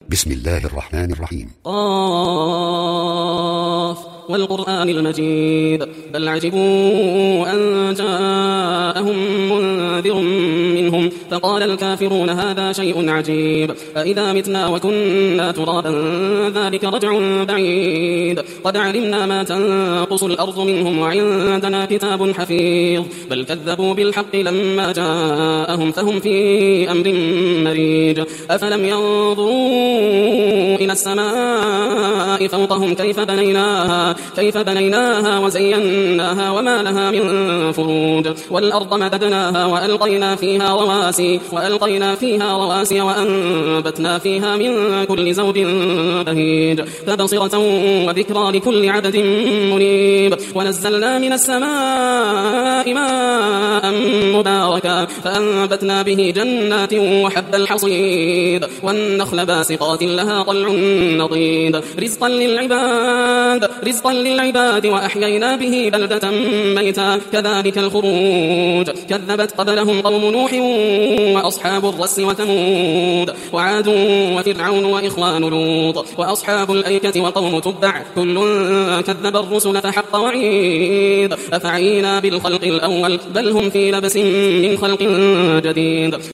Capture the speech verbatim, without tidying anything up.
بسم الله الرحمن الرحيم. قاف والقرآن المجيد بل عجبوا أن جاءهم منذر منهم فقال الكافرون هذا شيء عجيب أإذا متنا وكنا ترابا ذلك رجع بعيد قد علمنا ما تنقص الأرض منهم وعندنا كتاب حفيظ بل كذبوا بالحق لما جاءهم فهم في أمر مريج أفلم ينظروا إلى السماء فوقهم كيف بنيناها كيف بنيناها وزيناها وما لها من فروج والأرض مددناها وألقينا فيها رواسي وألقينا فيها رواسي وأنبتنا فيها من كل زوج بهيج تبصرة وذكرى لكل عبد منيب ونزلنا من السماء ماء مباركا فأنبتنا به جنات وحب الحصيد والنخل باسقات لها طلع نضيد رزقا للعباد رزقا للعباد وأحيينا به بلدة ميتا كذلك الخروج كذبت قبلهم قوم نوح وأصحاب الرس وثمود وعاد وفرعون وإخوان لوط وأصحاب الأيكة وقوم تبع كل كذب الرسل فحق وعيد أفعينا بالخلق الأول بل هم في لبس من خلق جديد.